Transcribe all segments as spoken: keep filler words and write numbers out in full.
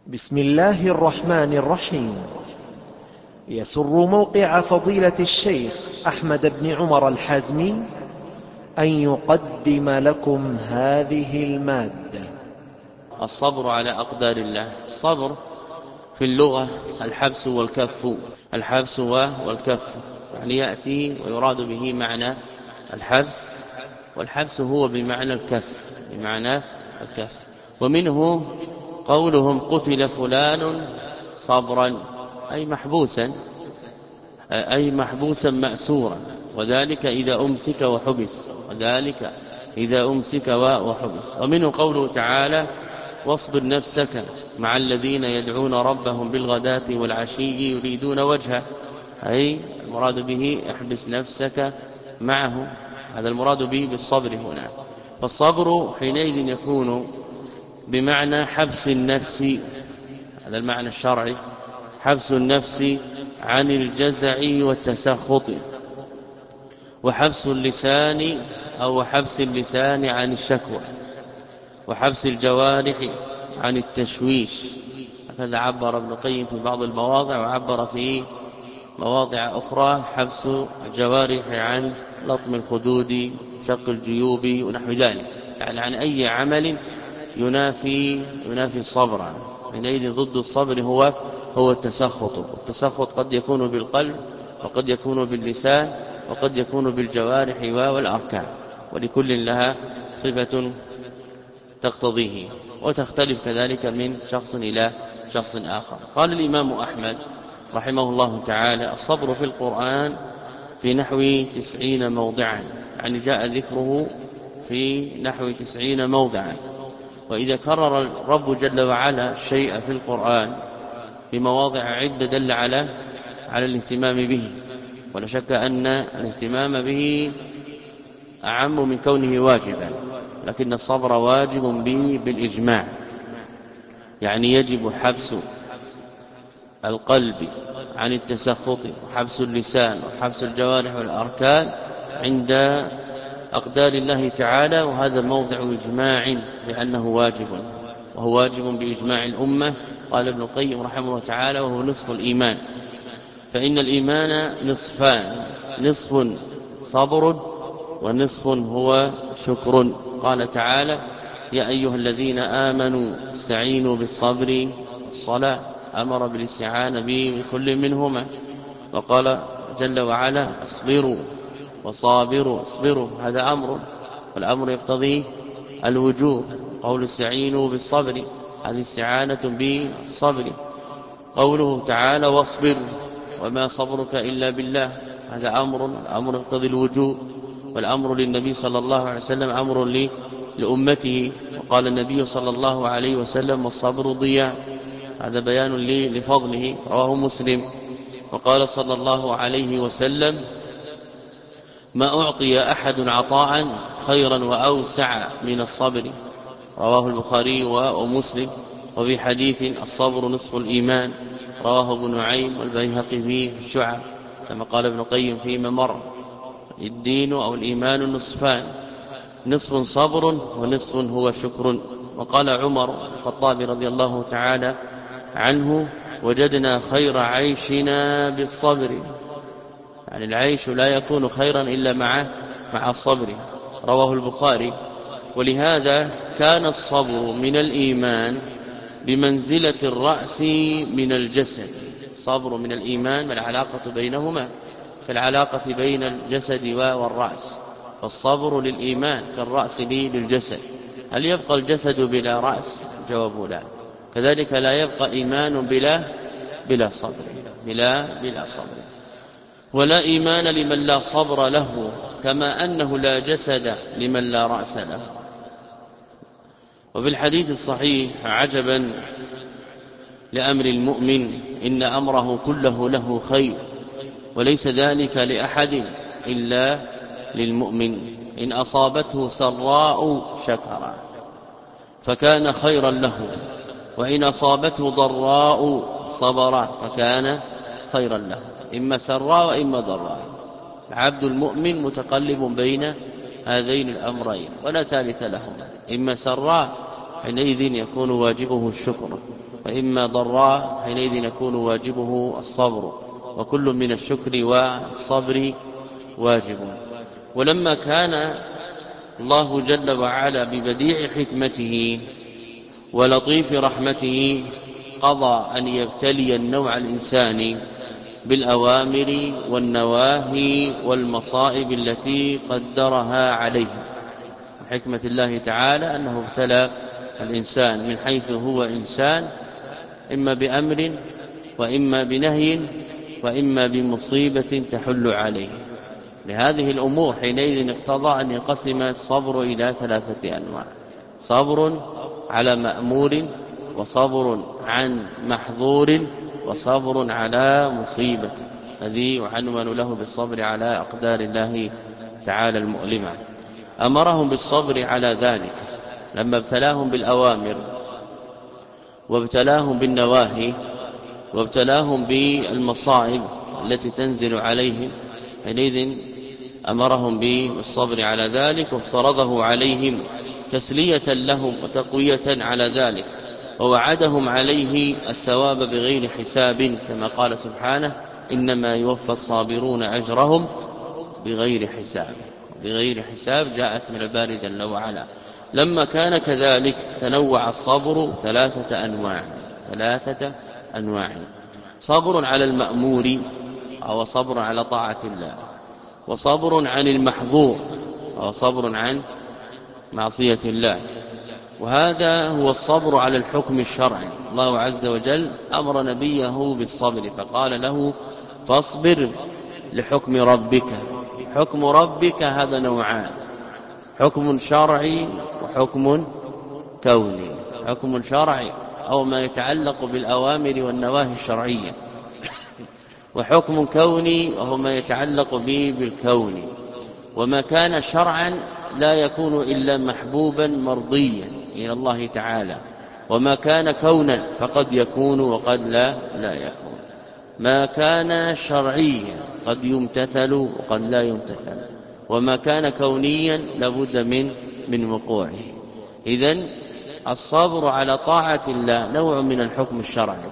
بسم الله الرحمن الرحيم. يسر موقع فضيلة الشيخ أحمد بن عمر الحازمي أن يقدم لكم هذه المادة. الصبر على أقدار الله. الصبر في اللغة الحبس والكف، الحبس والكف يعني يأتي ويراد به معنى الحبس، والحبس هو بمعنى الكف، بمعنى الكف. ومنه قولهم قتل فلان صبرا، أي محبوسا، أي محبوسا مأسورا، وذلك إذا أمسك وحبس، وذلك إذا أمسك وحبس. ومنه قوله تعالى واصبر نفسك مع الذين يدعون ربهم بالغداة والعشي يريدون وجهه، أي المراد به احبس نفسك معه، هذا المراد به بالصبر هنا. فالصبر حينئذ يكون بمعنى حبس النفس، هذا المعنى الشرعي، حبس النفس عن الجزع والتسخط، وحبس اللسان أو حبس اللسان عن الشكوى، وحبس الجوارح عن التشويش. هكذا عبر ابن القيم في بعض المواضع، وعبر في مواضع أخرى حبس الجوارح عن لطم الخدود، شق الجيوب ونحو ذلك، يعني عن أي عمل ينافي ينافي الصبر. حينئذ ضد الصبر هو هو التسخط. التسخط قد يكون بالقلب، وقد يكون باللسان، وقد يكون بالجوارح والأركان، ولكل لها صفة تقتضيه، وتختلف كذلك من شخص إلى شخص آخر. قال الإمام أحمد رحمه الله تعالى الصبر في القرآن في نحو تسعين موضعا، يعني جاء ذكره في نحو تسعين موضعا. وإذا كرر الرب جل وعلا الشيء في القرآن في مواضع عدة دل على على الاهتمام به، ولا شك أن الاهتمام به أعم من كونه واجبا، لكن الصبر واجب به بالإجماع، يعني يجب حبس القلب عن التسخط، وحبس اللسان، وحبس الجوارح والأركان عند أقدار الله تعالى، وهذا موضع إجماع لأنه واجب، وهو واجب بإجماع الأمة. قال ابن القيم رحمه الله تعالى وهو نصف الإيمان، فإن الإيمان نصفان، نصف صبر ونصف هو شكر. قال تعالى يا أيها الذين آمنوا استعينوا بالصبر والصلاة، أمر بالاستعانة به بكل منهما. وقال جل وعلا اصبروا وصابروا، اصبروا هذا أمر، والأمر يقتضي الوجوب. قول استعينوا بالصبر هذه استعانة بالصبر. قوله تعالى واصبر وما صبرك إلا بالله هذا أمر، الأمر يقتضي الوجوب، والأمر للنبي صلى الله عليه وسلم أمر لأمته. وقال النبي صلى الله عليه وسلم والصبر ضياء، هذا بيان لفضله، رواه مسلم. وقال صلى الله عليه وسلم ما أعطي أحد عطاء خيرا وأوسع من الصبر، رواه البخاري ومسلم. وفي حديث الصبر نصف الإيمان، رواه ابن نعيم والبيهقي في الشعب، كما قال ابن القيم فيما مر الدين أو الإيمان نصفان، نصف صبر ونصف هو شكر. وقال عمر الخطاب رضي الله تعالى عنه وجدنا خير عيشنا بالصبر، يعني العيش لا يكون خيرا إلا مع مع الصبر، رواه البخاري. ولهذا كان الصبر من الإيمان بمنزلة الرأس من الجسد. الصبر من الإيمان، والعلاقة بينهما كالعلاقة بين الجسد والرأس، فالصبر للإيمان كالرأس للجسد. هل يبقى الجسد بلا رأس؟ جواب لا. كذلك لا يبقى إيمان بلا بلا صبر، بلا بلا صبر. ولا إيمان لمن لا صبر له، كما أنه لا جسد لمن لا رأس له. وفي الحديث الصحيح عجبا لأمر المؤمن إن أمره كله له خير، وليس ذلك لأحد إلا للمؤمن، إن أصابته سراء شكر فكان خيرا له، وإن أصابته ضراء صبر فكان خيرا له. إما سراء وإما ضراء، العبد المؤمن متقلب بين هذين الأمرين ولا ثالث لهما، إما سراء حينئذ يكون واجبه الشكر، وإما ضراء حينئذ يكون واجبه الصبر، وكل من الشكر والصبر واجب. ولما كان الله جل وعلا ببديع حكمته ولطيف رحمته قضى أن يبتلي النوع الإنساني بالأوامر والنواهي والمصائب التي قدرها عليه. حكمة الله تعالى أنه ابتلى الإنسان من حيث هو إنسان، إما بأمر وإما بنهي وإما بمصيبة تحل عليه. لهذه الأمور حينئذ اقتضى أن يقسم الصبر إلى ثلاثة أنواع: صبر على مأمور، وصبر عن محظور، وصبر على مصيبة، الذي يعنون له بالصبر على أقدار الله تعالى المؤلمة. أمرهم بالصبر على ذلك لما ابتلاهم بالأوامر وابتلاهم بالنواهي وابتلاهم بالمصائب التي تنزل عليهم، حينئذ أمرهم بالصبر على ذلك وافترضه عليهم تسلية لهم وتقوية على ذلك، ووعدهم عليه الثواب بغير حساب، كما قال سبحانه: إنما يوفى الصابرون أجرهم بغير حساب. بغير حساب جاءت من الباري جل وعلا. لما كان كذلك تنوع الصبر ثلاثة أنواع ثلاثة أنواع صبر على المأمور أو صبر على طاعة الله، وصبر عن المحظور أو صبر عن معصية الله. وهذا هو الصبر على الحكم الشرعي. الله عز وجل أمر نبيه بالصبر فقال له: فاصبر لحكم ربك. حكم ربك هذا نوعان: حكم شرعي وحكم كوني. حكم شرعي أو ما يتعلق بالأوامر والنواهي الشرعية، وحكم كوني وهو ما يتعلق به بالكون. وما كان شرعا لا يكون إلا محبوبا مرضيا إلى الله تعالى، وما كان كونا فقد يكون وقد لا لا يكون. ما كان شرعيا قد يمتثل وقد لا يمتثل، وما كان كونيا لابد من من وقوعه. إذن الصبر على طاعة الله نوع من الحكم الشرعي،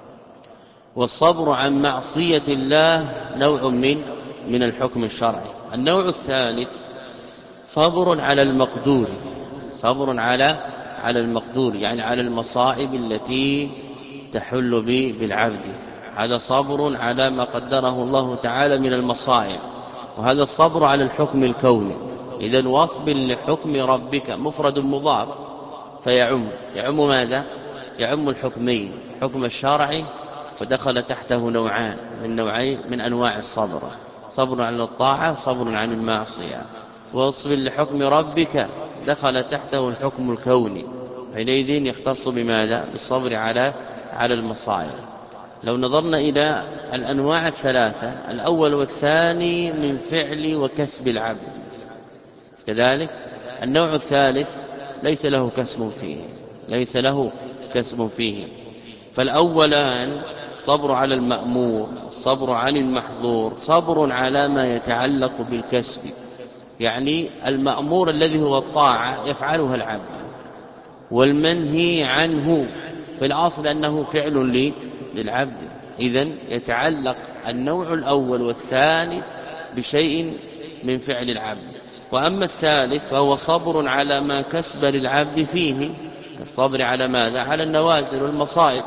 والصبر عن معصية الله نوع من من الحكم الشرعي. النوع الثالث صبر على المقدور، صبر على على المقدور يعني على المصائب التي تحل به بالعبد. هذا صبر على ما قدره الله تعالى من المصائب، وهذا الصبر على الحكم الكوني. إذن واصبر لحكم ربك مفرد مضاف فيعم يعم ماذا؟ يعم الحكمين، الحكم الشرعي ودخل تحته نوعان من نوعين من أنواع الصبر: صبر على الطاعة وصبر عن المعصية. واصبر لحكم ربك دخل تحته الحكم الكوني، حينئذ يختص بماذا؟ بالصبر على على المصائب. لو نظرنا إلى الأنواع الثلاثة، الأول والثاني من فعل وكسب العبد، كذلك النوع الثالث ليس له كسب فيه ليس له كسب فيه فالأولان الصبر على المأمور، الصبر عن المحظور، صبر على ما يتعلق بالكسب، يعني المأمور الذي هو الطاعة يفعلها العبد، والمنهي عنه في الأصل أنه فعل للعبد. إذن يتعلق النوع الأول والثاني بشيء من فعل العبد. وأما الثالث فهو صبر على ما كسب للعبد فيه، الصبر على ماذا؟ على النوازل والمصائب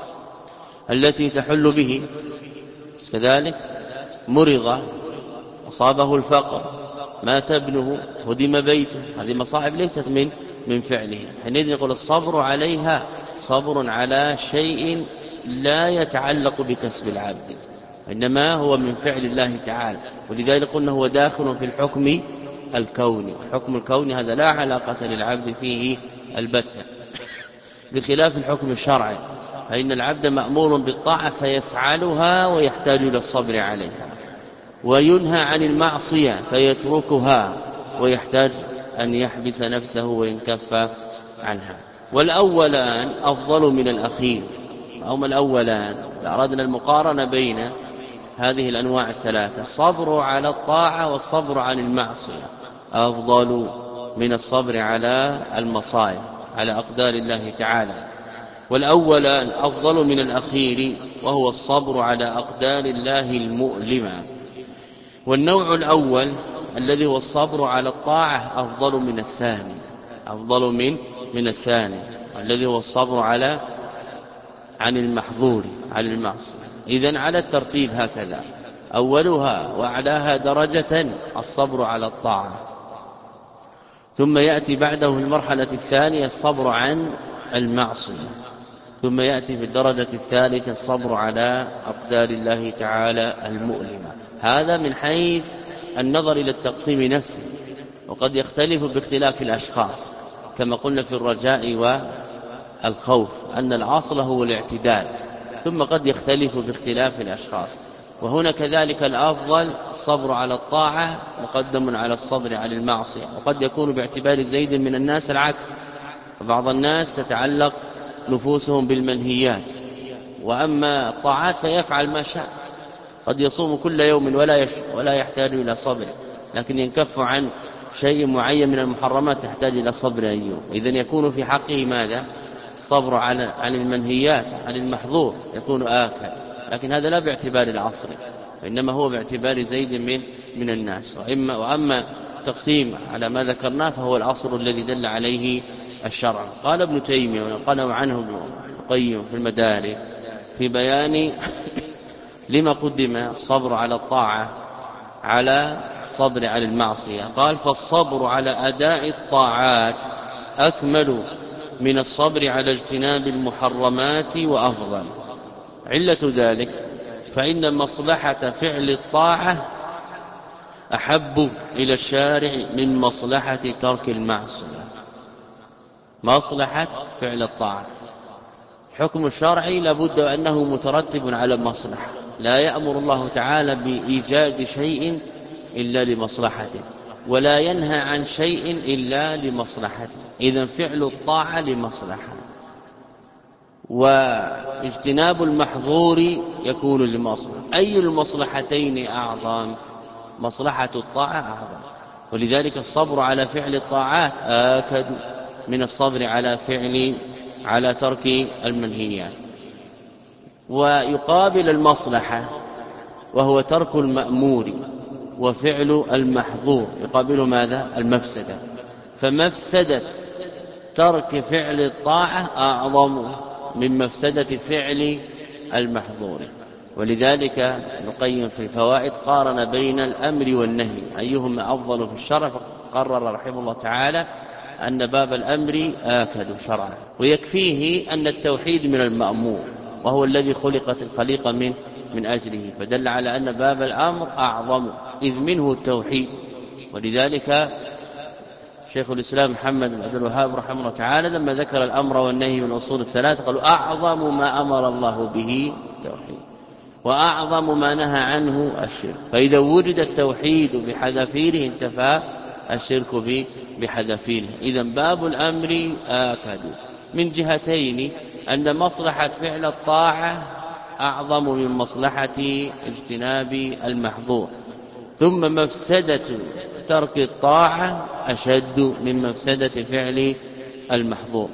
التي تحل به، كذلك مرض أصابه الفقر، مات ابنه، هدم بيته، هذه مصائب ليست من من فعله. حينئذ يقول الصبر عليها صبر على شيء لا يتعلق بكسب العبد، إنما هو من فعل الله تعالى. ولذلك قلنا هو داخل في الحكم الكوني. الحكم الكوني هذا لا علاقة للعبد فيه البتة، بخلاف الحكم الشرعي فإن العبد مأمور بالطاعة فيفعلها ويحتاج إلى الصبر عليها، وينهى عن المعصية فيتركها ويحتاج أن يحبس نفسه وينكف عنها. والأولان أفضل من الأخير. هما الأولان أردنا المقارنة بين هذه الأنواع الثلاثة: الصبر على الطاعة والصبر عن المعصية أفضل من الصبر على المصائب. على أقدار الله تعالى. والأول أفضل من الأخير، وهو الصبر على أقدار الله المؤلمة. والنوع الأول الذي هو الصبر على الطاعة أفضل من الثاني، أفضل من من الثاني الذي هو الصبر على عن المحظور عن المعصية. إذن على الترتيب هكذا: أولها وأعلاها درجة الصبر على الطاعة، ثم يأتي بعده في المرحلة الثانية الصبر عن المعصية، ثم يأتي في الدرجة الثالثة الصبر على أقدار الله تعالى المؤلمة. هذا من حيث النظر إلى التقسيم نفسه، وقد يختلف باختلاف الأشخاص، كما قلنا في الرجاء والخوف أن الأصل هو الاعتدال، ثم قد يختلف باختلاف الأشخاص. وهنا كذلك الأفضل الصبر على الطاعة مقدم على الصبر على المعصية، وقد يكون باعتبار زيد من الناس العكس، فبعض الناس تتعلق نفوسهم بالمنهيات، وأما الطاعات فيفعل ما شاء، قد يصوم كل يوم ولا ولا يحتاج إلى صبر، لكن ينكف عن شيء معين من المحرمات يحتاج إلى صبر أيوه. إذن يكون في حقه ماذا؟ صبر على عن المنهيات عن المحظور، يكون آكد، لكن هذا لا باعتبار العصر، وإنما هو باعتبار زيد من من الناس. وإما وأما تقسيم على ما ذكرناه فهو العصر الذي دل عليه الشرع. قال ابن تيمية ونقله عنه ابن القيم في المدارك في بيان لما قدم الصبر على الطاعة على الصبر على المعصية، قال: فالصبر على أداء الطاعات أكمل من الصبر على اجتناب المحرمات وأفضل. علة ذلك فإن مصلحة فعل الطاعة أحب إلى الشارع من مصلحة ترك المعصية. مصلحة فعل الطاعة، حكم الشرعي لابد أنه مترتب على المصلحة، لا يأمر الله تعالى بإيجاد شيء إلا لمصلحته، ولا ينهى عن شيء إلا لمصلحته. إذن فعل الطاعة لمصلحة، واجتناب المحظور يكون لمصلحة. أي المصلحتين أعظم؟ مصلحة الطاعة أعظم، ولذلك الصبر على فعل الطاعات آكد من الصبر على فعل على ترك المنهيات. ويقابل المصلحة وهو ترك المأمور وفعل المحظور، يقابل ماذا؟ المفسدة. فمفسدة ترك فعل الطاعة أعظم من مفسدة فعل المحظور. ولذلك نقيم في الفوائد قارن بين الأمر والنهي أيهما أفضل في الشرع، فقرر رحمه الله تعالى أن باب الأمر آكد شرعا، ويكفيه أن التوحيد من المأمور وهو الذي خلقت الخليقة من من أجله، فدل على أن باب الأمر أعظم إذ منه التوحيد. ولذلك شيخ الإسلام محمد بن عبد الوهاب رحمه الله تعالى لما ذكر الأمر والنهي من أصول الثلاثة قالوا: أعظم ما أمر الله به التوحيد، وأعظم ما نهى عنه الشرك. فإذا وجد التوحيد بحذافيره انتفى الشرك بحذافيره. إذن باب الأمر آكد من جهتين: أن مصلحة فعل الطاعة أعظم من مصلحة اجتناب المحظور، ثم مفسدة ترك الطاعة أشد من مفسدة فعل المحظور،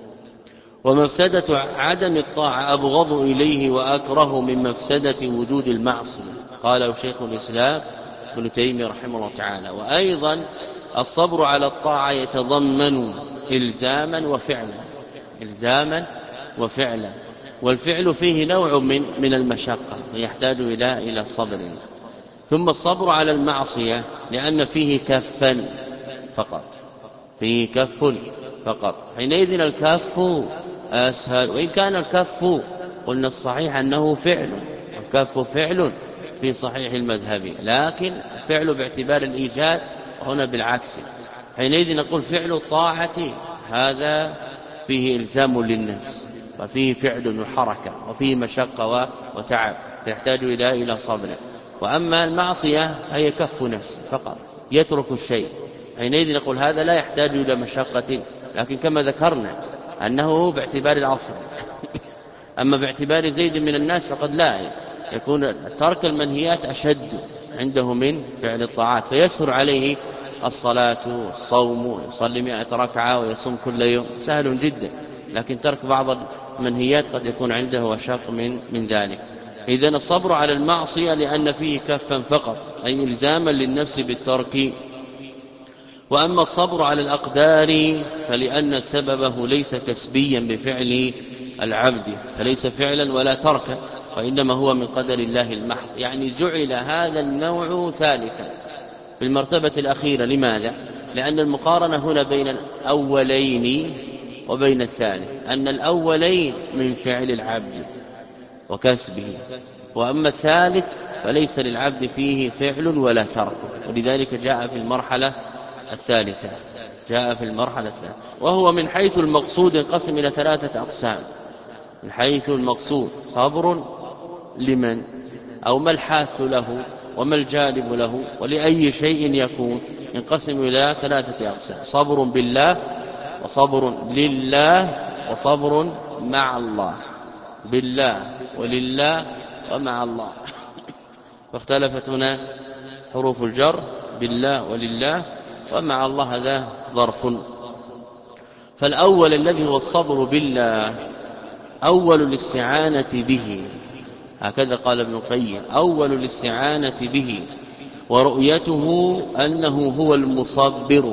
ومفسدة عدم الطاعة أبغض إليه وأكره من مفسدة وجود المعصية، قاله شيخ الإسلام ابن تيمية رحمه الله تعالى. وأيضا الصبر على الطاعة يتضمن إلزاما وفعلا، إلزاما وفعلا، والفعل فيه نوع من من المشقة ويحتاج إلى إلى صبر. ثم الصبر على المعصية لأن فيه كفا فقط، فيه كف فقط، حينئذ الكف أسهل. وإن كان الكف قلنا الصحيح أنه فعل، الكف فعل في صحيح المذهب، لكن فعل باعتبار الإيجاد هنا بالعكس، حينئذ نقول فعل الطاعة هذا فيه إلزام للنفس، وفيه فعل وحركة، وفيه مشقة وتعب، يحتاج إلى إلى صبر. وأما المعصية هي كف نفس فقط، يترك الشيء، حينئذ نقول هذا لا يحتاج إلى مشقة، لكن كما ذكرنا أنه باعتبار العصر. أما باعتبار زيد من الناس فقد لا، يكون ترك المنهيات أشد عنده من فعل الطاعات، فيسهل عليه الصلاة الصوم يصلي مئة ركعة ويصوم كل يوم سهل جدا، لكن ترك بعض المنهيات قد يكون عنده أشق من من ذلك. إذن الصبر على المعصية لأن فيه كفا فقط، أي إلزاما للنفس بالترك. وأما الصبر على الأقدار فلأن سببه ليس كسبيا بفعل العبد، فليس فعلا ولا تركا، وإنما هو من قدر الله المحض. يعني جعل هذا النوع ثالثا في المرتبة الأخيرة. لماذا؟ لأن المقارنة هنا بين الأولين وبين الثالث، أن الأولين من فعل العبد وكسبه، وأما الثالث فليس للعبد فيه فعل ولا ترك، ولذلك جاء في المرحلة الثالثة جاء في المرحلة الثالثة وهو من حيث المقصود ينقسم إلى ثلاثة أقسام. من حيث المقصود صبر لمن أو ما الحاث له وما الجالب له ولأي شيء يكون، ينقسم إلى ثلاثة أقسام: صبر بالله، وصبر لله، وصبر مع الله. بالله ولله ومع الله. فاختلفت هنا حروف الجر، بالله ولله ومع الله هذا ظرف. فالأول الذي هو الصبر بالله أول الاستعانة به، هكذا قال ابن القيم: أول الاستعانة به ورؤيته أنه هو المصبر،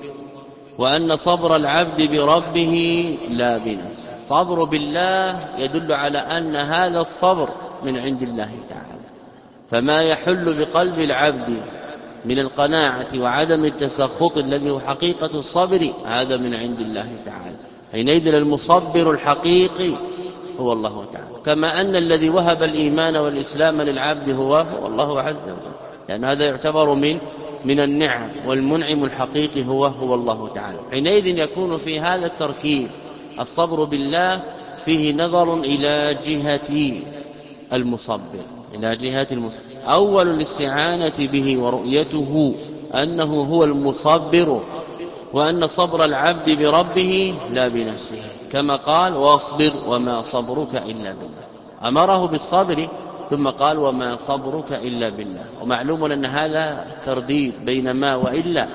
وأن صبر العبد بربه لا بنفسه. الصبر بالله يدل على أن هذا الصبر من عند الله تعالى، فما يحل بقلب العبد من القناعة وعدم التسخط الذي هو حقيقة الصبر هذا من عند الله تعالى. حينئذ المصبر الحقيقي هو الله تعالى، كما أن الذي وهب الإيمان والإسلام للعبد هو هو الله عز وجل، لأن هذا يعتبر من من النعم، والمنعم الحقيقي هو هو الله تعالى. حينئذ يكون في هذا التركيب الصبر بالله فيه نظر إلى جهة المصبر، إلى جهة المصبر. أول الاستعانة به ورؤيته أنه هو المصبر، وأن صبر العبد بربه لا بنفسه، كما قال: واصبر وما صبرك إلا بالله. أمره بالصبر ثم قال: وما صبرك إلا بالله. ومعلوم أن هذا ترديد بين ما وإلا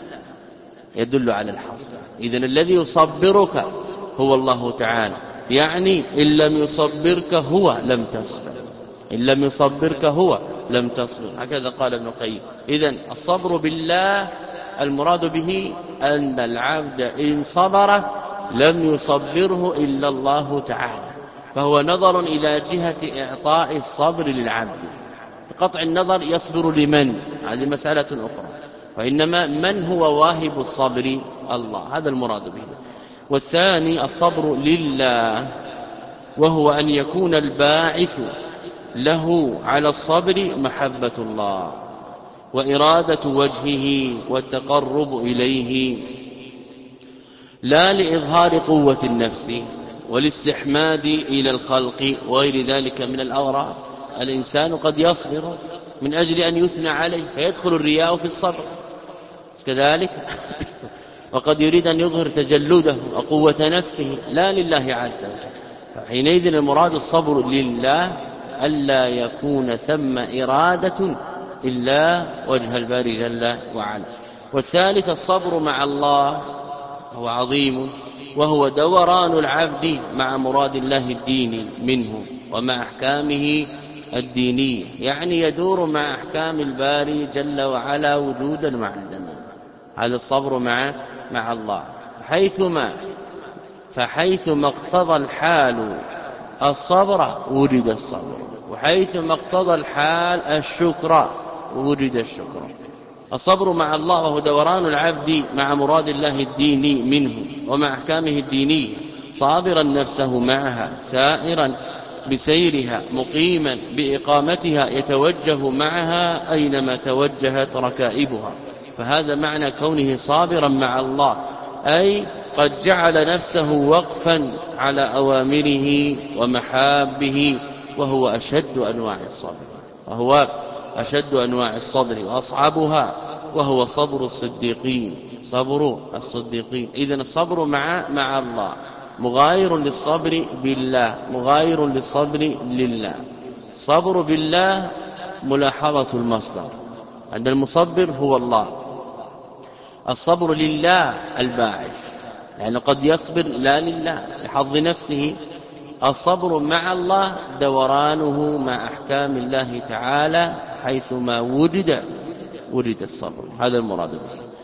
يدل على الحصر. إذن الذي يصبرك هو الله تعالى، يعني إن لم يصبرك هو لم تصبر، إن لم يصبرك هو لم تصبر، هكذا قال ابن القيم. إذن الصبر بالله المراد به أن العبد إن صبر لم يصبره إلا الله تعالى، فهو نظر إلى جهة إعطاء الصبر للعبد. بقطع النظر يصبر لمن؟ هذه مسألة أخرى، وإنما من هو واهب الصبر؟ الله، هذا المراد به. والثاني الصبر لله، وهو أن يكون الباعث له على الصبر محبة الله وإرادة وجهه والتقرب إليه، لا لإظهار قوة النفس والاستحماد إلى الخلق وغير ذلك من الأغراض. الإنسان قد يصبر من أجل أن يثنى عليه فيدخل الرياء في الصبر كذلك، وقد يريد أن يظهر تجلده وقوة نفسه لا لله عز وجل. فحينئذ المراد الصبر لله، ألا يكون ثم إرادة إلا وجه الباري جل وعلا. والثالث الصبر مع الله، هو عظيم، وهو دوران العبد مع مراد الله الديني منه ومع أحكامه الدينية، يعني يدور مع أحكام الباري جل وعلا وجودا وعدما. هذا الصبر مع مع الله. حيثما فحيثما اقتضى الحال الصبر وجد الصبر، وحيثما اقتضى الحال الشكر وجد الشكر. الصبر مع الله وهو دوران العبد مع مراد الله الديني منه ومع أحكامه الدينية، صابرا نفسه معها، سائرا بسيرها، مقيما بإقامتها، يتوجه معها أينما توجهت ركائبها. فهذا معنى كونه صابرا مع الله، أي قد جعل نفسه وقفا على أوامره ومحابه، وهو أشد أنواع الصبر وهو أشد أنواع الصبر وأصعبها، وهو صبر الصديقين صبر الصديقين. إذن الصبر مع مع الله مغاير للصبر بالله، مغاير للصبر لله. صبر بالله ملاحظة المصدر، أن المصبر هو الله، الصبر لله الباعث، لأنه قد يصبر لا لله لحظ نفسه. الصبر مع الله دورانه مع أحكام الله تعالى، حيثما وجد وجد الصبر، هذا المراد به.